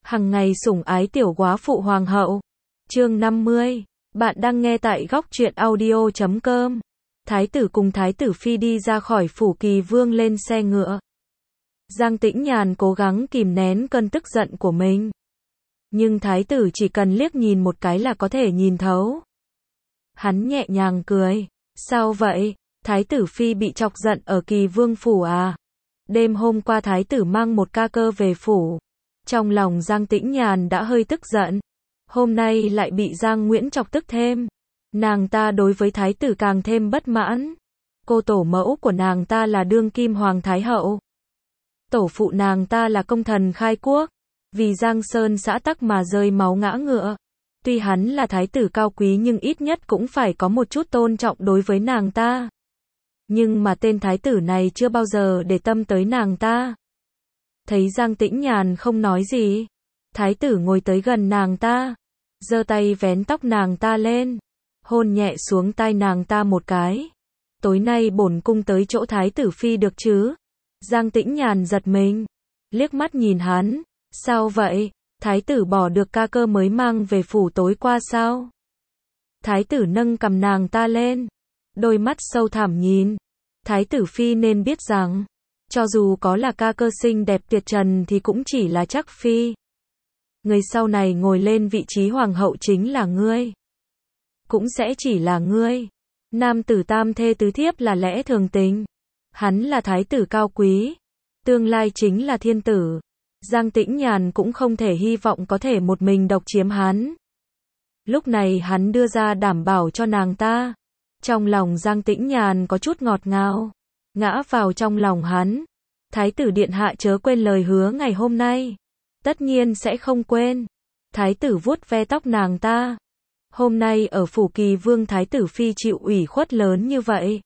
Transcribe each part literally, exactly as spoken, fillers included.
Hằng ngày sủng ái tiểu góa phụ hoàng hậu. Chương năm mươi. Bạn đang nghe tại góc truyện audio chấm com. Thái tử cùng thái tử phi đi ra khỏi phủ Kỳ Vương lên xe ngựa. Giang Tĩnh Nhàn cố gắng kìm nén cơn tức giận của mình. Nhưng thái tử chỉ cần liếc nhìn một cái là có thể nhìn thấu. Hắn nhẹ nhàng cười. Sao vậy? Thái tử phi bị chọc giận ở Kỳ Vương phủ à? Đêm hôm qua thái tử mang một ca cơ về phủ. Trong lòng Giang Tĩnh Nhàn đã hơi tức giận. Hôm nay lại bị Giang Nguyễn chọc tức thêm. Nàng ta đối với thái tử càng thêm bất mãn. Cô tổ mẫu của nàng ta là đương kim hoàng thái hậu. Tổ phụ nàng ta là công thần khai quốc. Vì Giang Sơn xã tắc mà rơi máu ngã ngựa. Tuy hắn là thái tử cao quý nhưng ít nhất cũng phải có một chút tôn trọng đối với nàng ta. Nhưng mà tên thái tử này chưa bao giờ để tâm tới nàng ta. Thấy Giang Tĩnh Nhàn không nói gì, thái tử ngồi tới gần nàng ta, giơ tay vén tóc nàng ta lên, hôn nhẹ xuống tai nàng ta một cái. Tối nay bổn cung tới chỗ thái tử phi được chứ? Giang Tĩnh Nhàn giật mình, liếc mắt nhìn hắn. Sao vậy? Thái tử bỏ được ca cơ mới mang về phủ tối qua sao? Thái tử nâng cằm nàng ta lên, đôi mắt sâu thẳm nhìn. Thái tử phi nên biết rằng, cho dù có là ca cơ xinh đẹp tuyệt trần thì cũng chỉ là chắc phi. Người sau này ngồi lên vị trí hoàng hậu chính là ngươi. Cũng sẽ chỉ là ngươi. Nam tử tam thê tứ thiếp là lẽ thường tình. Hắn là thái tử cao quý. Tương lai chính là thiên tử. Giang Tĩnh Nhàn cũng không thể hy vọng có thể một mình độc chiếm hắn. Lúc này hắn đưa ra đảm bảo cho nàng ta. Trong lòng Giang Tĩnh Nhàn có chút ngọt ngào. Ngã vào trong lòng hắn. Thái tử điện hạ chớ quên lời hứa ngày hôm nay. Tất nhiên sẽ không quên. Thái tử vuốt ve tóc nàng ta. Hôm nay ở phủ Kỳ Vương thái tử phi chịu ủy khuất lớn như vậy.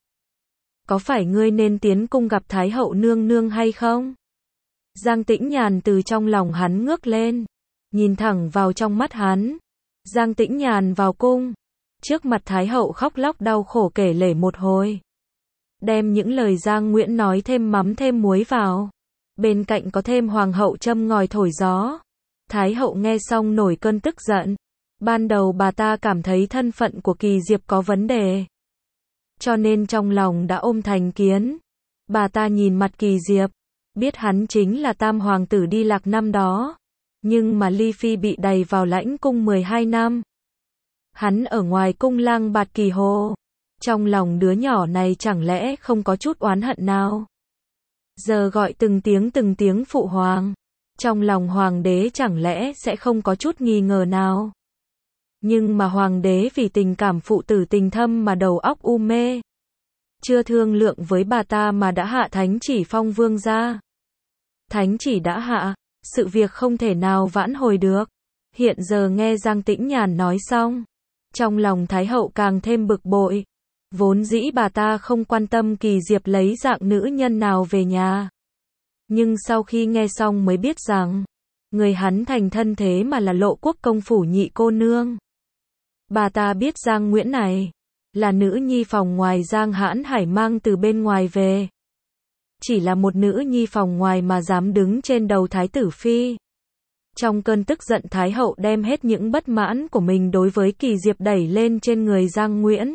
Có phải ngươi nên tiến cung gặp thái hậu nương nương hay không? Giang Tĩnh Nhàn từ trong lòng hắn ngước lên. Nhìn thẳng vào trong mắt hắn. Giang Tĩnh Nhàn vào cung. Trước mặt thái hậu khóc lóc đau khổ kể lể một hồi. Đem những lời Giang Nguyễn nói thêm mắm thêm muối vào. Bên cạnh có thêm hoàng hậu châm ngòi thổi gió. Thái hậu nghe xong nổi cơn tức giận. Ban đầu bà ta cảm thấy thân phận của Kỳ Diệp có vấn đề. Cho nên trong lòng đã ôm thành kiến. Bà ta nhìn mặt Kỳ Diệp. Biết hắn chính là tam hoàng tử đi lạc năm đó. Nhưng mà Ly Phi bị đày vào lãnh cung mười hai năm. Hắn ở ngoài cung lang bạt kỳ hồ. Trong lòng đứa nhỏ này chẳng lẽ không có chút oán hận nào? Giờ gọi từng tiếng từng tiếng phụ hoàng. Trong lòng hoàng đế chẳng lẽ sẽ không có chút nghi ngờ nào? Nhưng mà hoàng đế vì tình cảm phụ tử tình thâm mà đầu óc u mê. Chưa thương lượng với bà ta mà đã hạ thánh chỉ phong vương ra. Thánh chỉ đã hạ, sự việc không thể nào vãn hồi được. Hiện giờ nghe Giang Tĩnh Nhàn nói xong. Trong lòng thái hậu càng thêm bực bội. Vốn dĩ bà ta không quan tâm Kỳ Diệp lấy dạng nữ nhân nào về nhà. Nhưng sau khi nghe xong mới biết rằng, người hắn thành thân thế mà là Lộ Quốc công phủ nhị cô nương. Bà ta biết Giang Nguyễn này, là nữ nhi phòng ngoài Giang Hãn Hải mang từ bên ngoài về. Chỉ là một nữ nhi phòng ngoài mà dám đứng trên đầu thái tử phi. Trong cơn tức giận thái hậu đem hết những bất mãn của mình đối với Kỳ Diệp đẩy lên trên người Giang Nguyễn.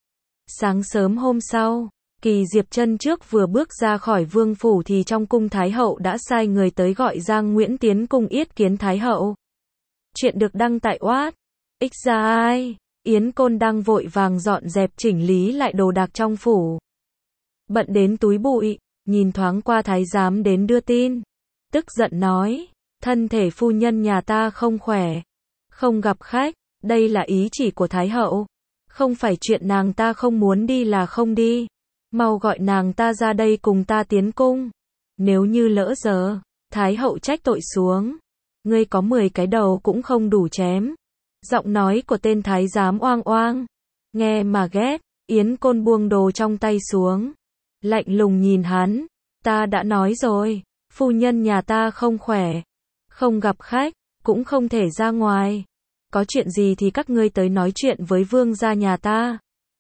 Sáng sớm hôm sau, Kỳ Diệp chân trước vừa bước ra khỏi vương phủ thì trong cung thái hậu đã sai người tới gọi Giang Nguyễn tiến cung yết kiến thái hậu. Chuyện được đăng tại oát. Ích ra ai? Yến Côn đang vội vàng dọn dẹp chỉnh lý lại đồ đạc trong phủ. Bận đến túi bụi, nhìn thoáng qua thái giám đến đưa tin. Tức giận nói, thân thể phu nhân nhà ta không khỏe. Không gặp khách, đây là ý chỉ của thái hậu. Không phải chuyện nàng ta không muốn đi là không đi. Mau gọi nàng ta ra đây cùng ta tiến cung. Nếu như lỡ giờ, thái hậu trách tội xuống. Ngươi có mười cái đầu cũng không đủ chém. Giọng nói của tên thái giám oang oang. Nghe mà ghét, Yến Côn buông đồ trong tay xuống. Lạnh lùng nhìn hắn. Ta đã nói rồi, phu nhân nhà ta không khỏe. Không gặp khách, cũng không thể ra ngoài. Có chuyện gì thì các ngươi tới nói chuyện với vương gia nhà ta.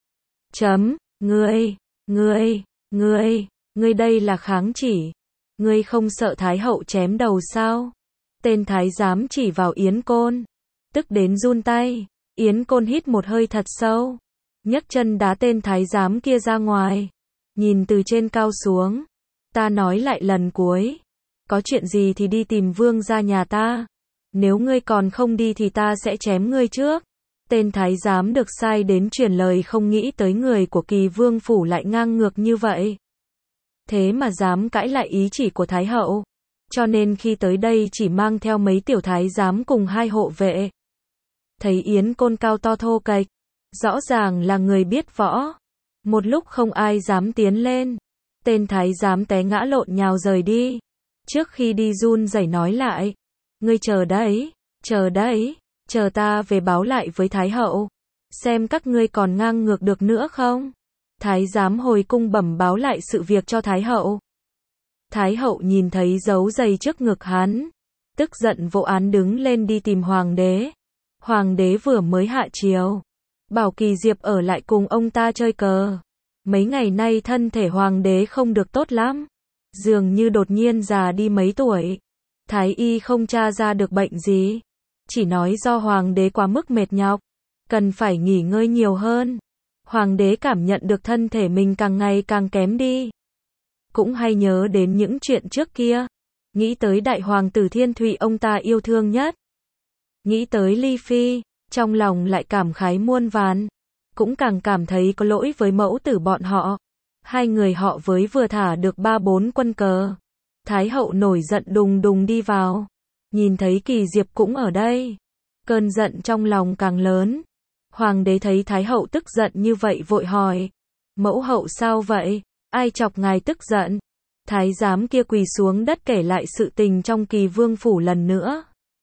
Chấm, ngươi, ngươi, ngươi, ngươi đây là kháng chỉ. Ngươi không sợ thái hậu chém đầu sao? Tên thái giám chỉ vào Yến Côn, tức đến run tay. Yến Côn hít một hơi thật sâu, nhấc chân đá tên thái giám kia ra ngoài, nhìn từ trên cao xuống. Ta nói lại lần cuối, có chuyện gì thì đi tìm vương gia nhà ta, nếu ngươi còn không đi thì ta sẽ chém ngươi trước. Tên thái giám được sai đến truyền lời không nghĩ tới người của Kỳ Vương phủ lại ngang ngược như vậy. Thế mà dám cãi lại ý chỉ của Thái hậu, cho nên khi tới đây chỉ mang theo mấy tiểu thái giám cùng hai hộ vệ. Thấy Yến Côn cao to thô kệch, rõ ràng là người biết võ. Một lúc không ai dám tiến lên, tên thái giám té ngã lộn nhào rời đi. Trước khi đi run rẩy nói lại, ngươi chờ đấy, chờ đấy, chờ ta về báo lại với Thái hậu, xem các ngươi còn ngang ngược được nữa không. Thái giám hồi cung bẩm báo lại sự việc cho Thái hậu. Thái hậu nhìn thấy dấu giày trước ngực hắn, tức giận vỗ án đứng lên đi tìm hoàng đế. Hoàng đế vừa mới hạ chiều, bảo Kỳ Diệp ở lại cùng ông ta chơi cờ. Mấy ngày nay thân thể hoàng đế không được tốt lắm, dường như đột nhiên già đi mấy tuổi. Thái y không tra ra được bệnh gì, chỉ nói do hoàng đế quá mức mệt nhọc, cần phải nghỉ ngơi nhiều hơn. Hoàng đế cảm nhận được thân thể mình càng ngày càng kém đi, cũng hay nhớ đến những chuyện trước kia, nghĩ tới đại hoàng tử Thiên Thụy ông ta yêu thương nhất, nghĩ tới Ly Phi, trong lòng lại cảm khái muôn vàn, cũng càng cảm thấy có lỗi với mẫu tử bọn họ. Hai người họ với vừa thả được ba bốn quân cờ. Thái hậu nổi giận đùng đùng đi vào, nhìn thấy Kỳ Diệp cũng ở đây, cơn giận trong lòng càng lớn. Hoàng đế thấy Thái hậu tức giận như vậy vội hỏi, mẫu hậu sao vậy, ai chọc ngài tức giận? Thái giám kia quỳ xuống đất kể lại sự tình trong Kỳ Vương phủ lần nữa,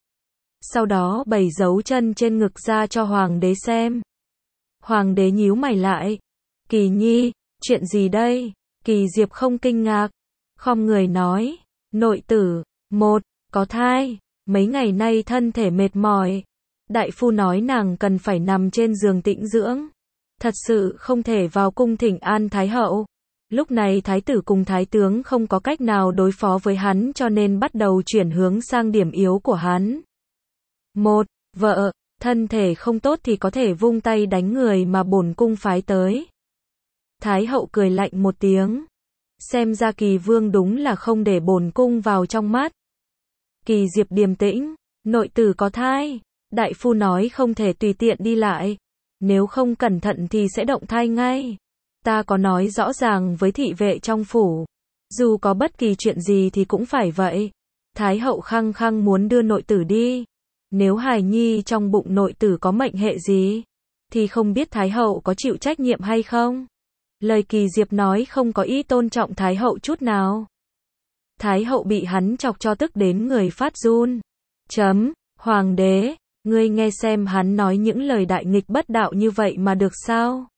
sau đó bày dấu chân trên ngực ra cho hoàng đế xem. Hoàng đế nhíu mày lại, Kỳ nhi, chuyện gì đây? Kỳ Diệp không kinh ngạc, khom người nói, nội tử, một, có thai, mấy ngày nay thân thể mệt mỏi. Đại phu nói nàng cần phải nằm trên giường tĩnh dưỡng, thật sự không thể vào cung thỉnh an Thái hậu. Lúc này thái tử cùng thái tướng không có cách nào đối phó với hắn cho nên bắt đầu chuyển hướng sang điểm yếu của hắn. Một, vợ, thân thể không tốt thì có thể vung tay đánh người mà bổn cung phái tới. Thái hậu cười lạnh một tiếng, xem ra Kỳ Vương đúng là không để bổn cung vào trong mắt. Kỳ Diệp điềm tĩnh, nội tử có thai, đại phu nói không thể tùy tiện đi lại, nếu không cẩn thận thì sẽ động thai ngay. Ta có nói rõ ràng với thị vệ trong phủ, dù có bất kỳ chuyện gì thì cũng phải vậy. Thái hậu khăng khăng muốn đưa nội tử đi, nếu hài nhi trong bụng nội tử có mệnh hệ gì, thì không biết Thái hậu có chịu trách nhiệm hay không. Lời Kỳ Diệp nói không có ý tôn trọng Thái hậu chút nào. Thái hậu bị hắn chọc cho tức đến người phát run. Chấm, hoàng đế, ngươi nghe xem hắn nói những lời đại nghịch bất đạo như vậy mà được sao?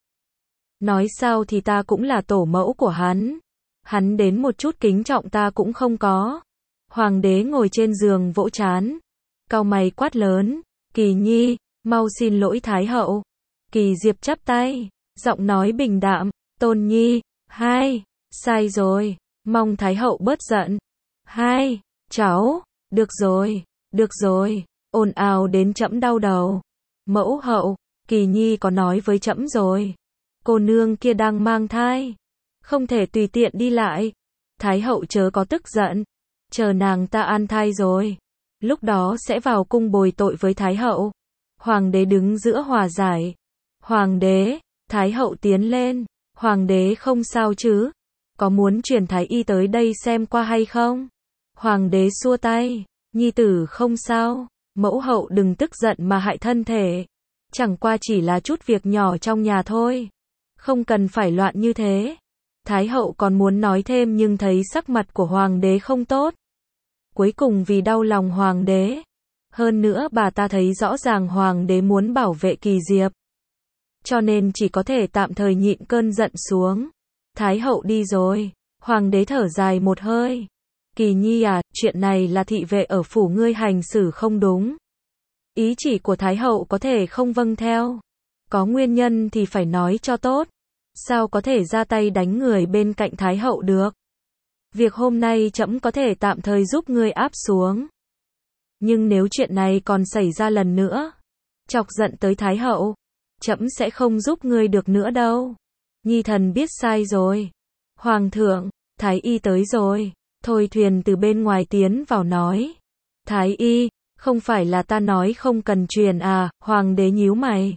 Nói sao thì ta cũng là tổ mẫu của hắn, hắn đến một chút kính trọng ta cũng không có. Hoàng đế ngồi trên giường vỗ trán, cau mày quát lớn, Kỳ nhi, mau xin lỗi Thái hậu. Kỳ Diệp chắp tay, giọng nói bình đạm, Tôn nhi, hai, sai rồi, mong Thái hậu bớt giận. Hai, cháu, được rồi, được rồi, ồn ào đến trẫm đau đầu. Mẫu hậu, Kỳ nhi có nói với trẫm rồi, cô nương kia đang mang thai, không thể tùy tiện đi lại. Thái hậu chớ có tức giận, chờ nàng ta an thai rồi, lúc đó sẽ vào cung bồi tội với Thái hậu. Hoàng đế đứng giữa hòa giải. Hoàng đế, Thái hậu tiến lên, hoàng đế không sao chứ? Có muốn truyền thái y tới đây xem qua hay không? Hoàng đế xua tay, nhi tử không sao, mẫu hậu đừng tức giận mà hại thân thể. Chẳng qua chỉ là chút việc nhỏ trong nhà thôi, không cần phải loạn như thế. Thái hậu còn muốn nói thêm nhưng thấy sắc mặt của hoàng đế không tốt. Cuối cùng vì đau lòng hoàng đế, hơn nữa bà ta thấy rõ ràng hoàng đế muốn bảo vệ Kỳ Diệp, cho nên chỉ có thể tạm thời nhịn cơn giận xuống. Thái hậu đi rồi, hoàng đế thở dài một hơi. Kỳ nhi à, chuyện này là thị vệ ở phủ ngươi hành xử không đúng. Ý chỉ của Thái hậu có thể không vâng theo. Có nguyên nhân thì phải nói cho tốt. Sao có thể ra tay đánh người bên cạnh Thái hậu được? Việc hôm nay trẫm có thể tạm thời giúp ngươi áp xuống. Nhưng nếu chuyện này còn xảy ra lần nữa, chọc giận tới Thái hậu, trẫm sẽ không giúp ngươi được nữa đâu. Nhi thần biết sai rồi. Hoàng thượng, Thái y tới rồi. Thôi Thuyền từ bên ngoài tiến vào nói. Thái y, không phải là ta nói không cần truyền à, hoàng đế nhíu mày.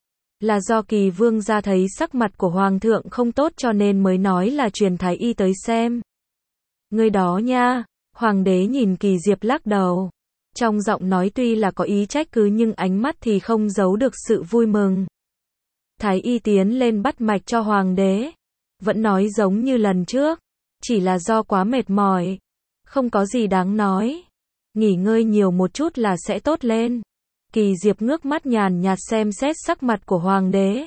Là do Kỳ vương gia thấy sắc mặt của hoàng thượng không tốt cho nên mới nói là truyền Thái y tới xem. Ngươi đó nha, hoàng đế nhìn Kỳ Diệp lắc đầu. Trong giọng nói tuy là có ý trách cứ nhưng ánh mắt thì không giấu được sự vui mừng. Thái y tiến lên bắt mạch cho hoàng đế. Vẫn nói giống như lần trước. Chỉ là do quá mệt mỏi. Không có gì đáng nói. Nghỉ ngơi nhiều một chút là sẽ tốt lên. Kỳ Diệp ngước mắt nhàn nhạt xem xét sắc mặt của hoàng đế.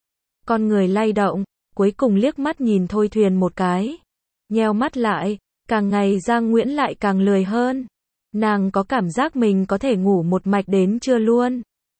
Con người lay động, cuối cùng liếc mắt nhìn Thôi Thuyền một cái. Nheo mắt lại, càng ngày Giang Nguyễn lại càng lười hơn. Nàng có cảm giác mình có thể ngủ một mạch đến trưa luôn.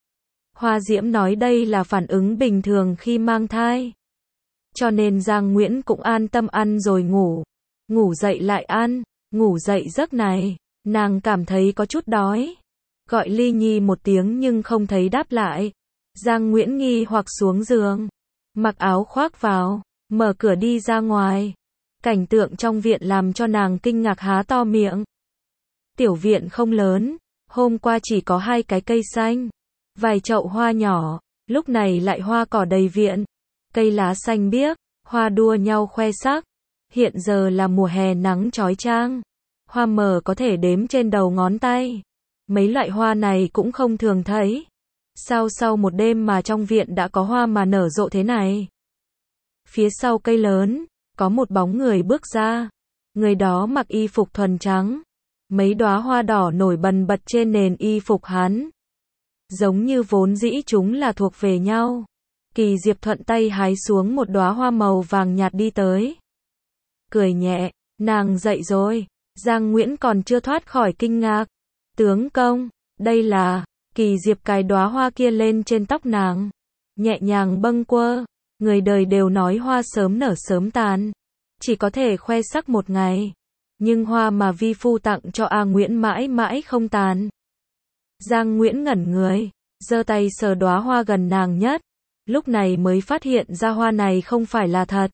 Hoa Diễm nói đây là phản ứng bình thường khi mang thai. Cho nên Giang Nguyễn cũng an tâm ăn rồi ngủ. Ngủ dậy lại ăn, ngủ dậy giấc này, nàng cảm thấy có chút đói. Gọi Ly Nhi một tiếng nhưng không thấy đáp lại. Giang Nguyễn nghi hoặc xuống giường, mặc áo khoác vào, mở cửa đi ra ngoài. Cảnh tượng trong viện làm cho nàng kinh ngạc há to miệng. Tiểu viện không lớn, hôm qua chỉ có hai cái cây xanh, vài chậu hoa nhỏ, lúc này lại hoa cỏ đầy viện. Cây lá xanh biếc, hoa đua nhau khoe sắc. Hiện giờ là mùa hè nắng chói chang. Hoa mờ có thể đếm trên đầu ngón tay. Mấy loại hoa này cũng không thường thấy. Sao sau một đêm mà trong viện đã có hoa mà nở rộ thế này? Phía sau cây lớn, có một bóng người bước ra. Người đó mặc y phục thuần trắng. Mấy đóa hoa đỏ nổi bần bật trên nền y phục hắn. Giống như vốn dĩ chúng là thuộc về nhau. Kỳ Diệp thuận tay hái xuống một đóa hoa màu vàng nhạt đi tới. Cười nhẹ, nàng dậy rồi. Giang Nguyễn còn chưa thoát khỏi kinh ngạc. Tướng công, đây là... Kỳ Diệp cài đóa hoa kia lên trên tóc nàng. Nhẹ nhàng bâng quơ. Người đời đều nói hoa sớm nở sớm tàn. Chỉ có thể khoe sắc một ngày. Nhưng hoa mà vi phu tặng cho A Nguyễn mãi mãi không tàn. Giang Nguyễn ngẩn người. Giơ tay sờ đóa hoa gần nàng nhất. Lúc này mới phát hiện ra hoa này không phải là thật.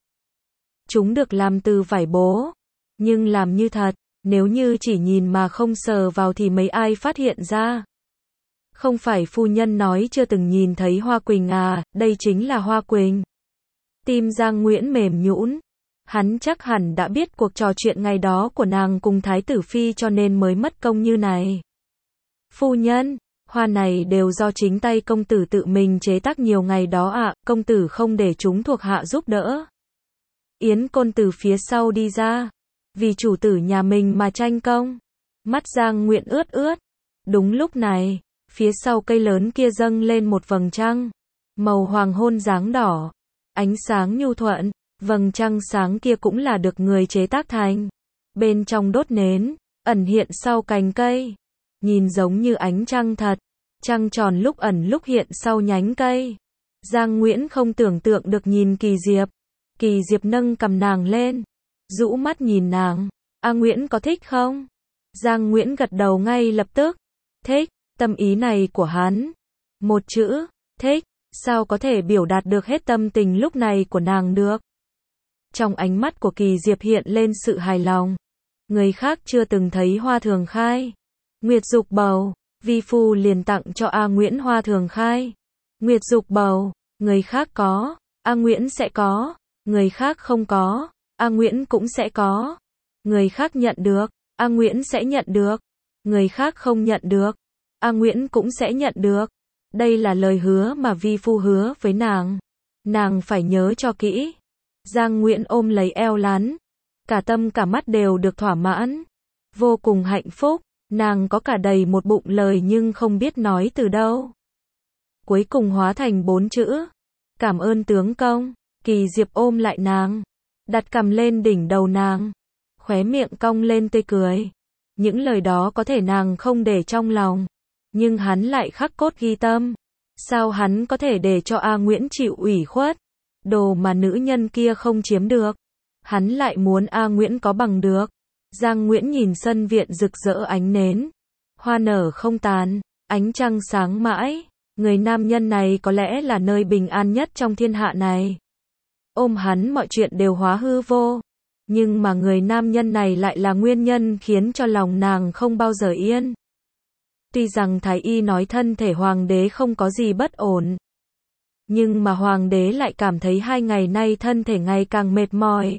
Chúng được làm từ vải bố. Nhưng làm như thật. Nếu như chỉ nhìn mà không sờ vào thì mấy ai phát hiện ra. Không phải phu nhân nói chưa từng nhìn thấy hoa quỳnh à, đây chính là hoa quỳnh. Tim Giang Nguyễn mềm nhũn. Hắn chắc hẳn đã biết cuộc trò chuyện ngày đó của nàng cùng Thái tử Phi cho nên mới mất công như này. Phu nhân, hoa này đều do chính tay công tử tự mình chế tác nhiều ngày đó ạ, à, công tử không để chúng thuộc hạ giúp đỡ. Yến Côn từ phía sau đi ra. Vì chủ tử nhà mình mà tranh công. Mắt Giang Nguyễn ướt ướt. Đúng lúc này, phía sau cây lớn kia dâng lên một vầng trăng. Màu hoàng hôn dáng đỏ. Ánh sáng nhu thuận. Vầng trăng sáng kia cũng là được người chế tác thành. Bên trong đốt nến, ẩn hiện sau cành cây. Nhìn giống như ánh trăng thật. Trăng tròn lúc ẩn lúc hiện sau nhánh cây. Giang Nguyễn không tưởng tượng được nhìn Kỳ Diệp. Kỳ Diệp nâng cầm nàng lên. Rũ mắt nhìn nàng. A Nguyễn có thích không? Giang Nguyễn gật đầu ngay lập tức. Thích, tâm ý này của hắn. Một chữ, thích, sao có thể biểu đạt được hết tâm tình lúc này của nàng được? Trong ánh mắt của Kỳ Diệp hiện lên sự hài lòng. Người khác chưa từng thấy hoa thường khai. Nguyệt dục bầu, vi phu liền tặng cho A Nguyễn hoa thường khai. Nguyệt dục bầu, người khác có, A Nguyễn sẽ có. Người khác không có, A Nguyễn cũng sẽ có. Người khác nhận được, A Nguyễn sẽ nhận được. Người khác không nhận được, A Nguyễn cũng sẽ nhận được. Đây là lời hứa mà vi phu hứa với nàng. Nàng phải nhớ cho kỹ. Giang Nguyễn ôm lấy eo lán. Cả tâm cả mắt đều được thỏa mãn. Vô cùng hạnh phúc. Nàng có cả đầy một bụng lời nhưng không biết nói từ đâu. Cuối cùng hóa thành bốn chữ. Cảm ơn tướng công. Kỳ Diệp ôm lại nàng. Đặt cằm lên đỉnh đầu nàng. Khóe miệng cong lên tươi cười. Những lời đó có thể nàng không để trong lòng. Nhưng hắn lại khắc cốt ghi tâm. Sao hắn có thể để cho A Nguyễn chịu ủy khuất? Đồ mà nữ nhân kia không chiếm được. Hắn lại muốn A Nguyễn có bằng được. Giang Nguyễn nhìn sân viện rực rỡ ánh nến. Hoa nở không tàn, ánh trăng sáng mãi, người nam nhân này có lẽ là nơi bình an nhất trong thiên hạ này. Ôm hắn mọi chuyện đều hóa hư vô, nhưng mà người nam nhân này lại là nguyên nhân khiến cho lòng nàng không bao giờ yên. Tuy rằng Thái Y nói thân thể hoàng đế không có gì bất ổn, nhưng mà hoàng đế lại cảm thấy hai ngày nay thân thể ngày càng mệt mỏi.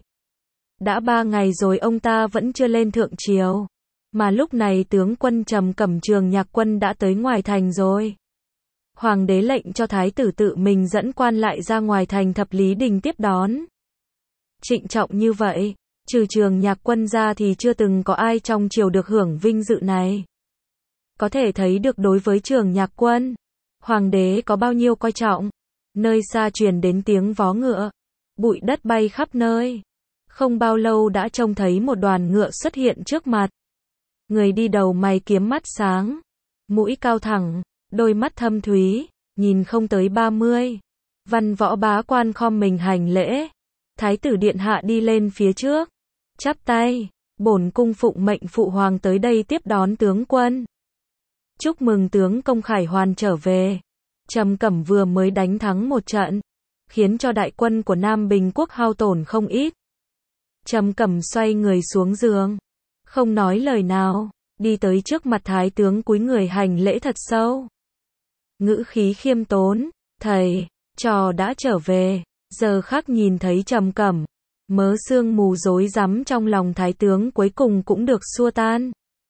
Đã ba ngày rồi ông ta vẫn chưa lên thượng triều, mà lúc này tướng quân Trầm Cẩm Trường Nhạc Quân đã tới ngoài thành rồi. Hoàng đế lệnh cho thái tử tự mình dẫn quan lại ra ngoài thành Thập Lý Đình tiếp đón. Trịnh trọng như vậy, trừ Trường Nhạc Quân ra thì chưa từng có ai trong triều được hưởng vinh dự này. Có thể thấy được đối với Trường Nhạc Quân, hoàng đế có bao nhiêu coi trọng. Nơi xa truyền đến tiếng vó ngựa, bụi đất bay khắp nơi. Không bao lâu đã trông thấy một đoàn ngựa xuất hiện trước mặt. Người đi đầu mày kiếm mắt sáng, mũi cao thẳng, đôi mắt thâm thúy, nhìn không tới ba mươi. Văn võ bá quan khom mình hành lễ. Thái tử điện hạ đi lên phía trước, chắp tay, bổn cung phụng mệnh phụ hoàng tới đây tiếp đón tướng quân. Chúc mừng tướng công khải hoàn trở về. Trầm Cẩm vừa mới đánh thắng một trận, khiến cho đại quân của Nam Bình quốc hao tổn không ít. Trầm Cẩm xoay người xuống giường, không nói lời nào, đi tới trước mặt thái tướng cúi người hành lễ thật sâu. Ngữ khí khiêm tốn, thầy, trò đã trở về. Giờ khắc nhìn thấy Trầm Cẩm, mớ sương mù rối rắm trong lòng thái tướng cuối cùng cũng được xua tan.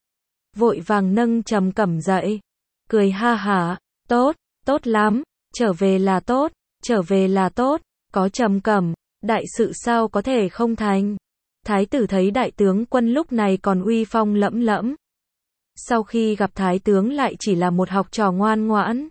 Vội vàng nâng Trầm Cẩm dậy, cười ha hả, tốt, tốt lắm, trở về là tốt, trở về là tốt, có Trầm Cẩm, đại sự sao có thể không thành. Thái tử thấy đại tướng quân lúc này còn uy phong lẫm lẫm. Sau khi gặp thái tướng lại chỉ là một học trò ngoan ngoãn.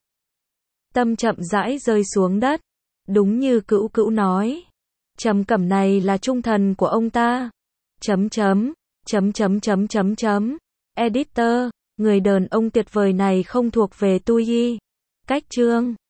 Tâm chậm rãi rơi xuống đất. Đúng như Cữu Cữu nói, Trầm Cẩm này là trung thần của ông ta. Chấm chấm, chấm chấm chấm chấm chấm. Editor, người đàn ông tuyệt vời này không thuộc về tôi. Cách chương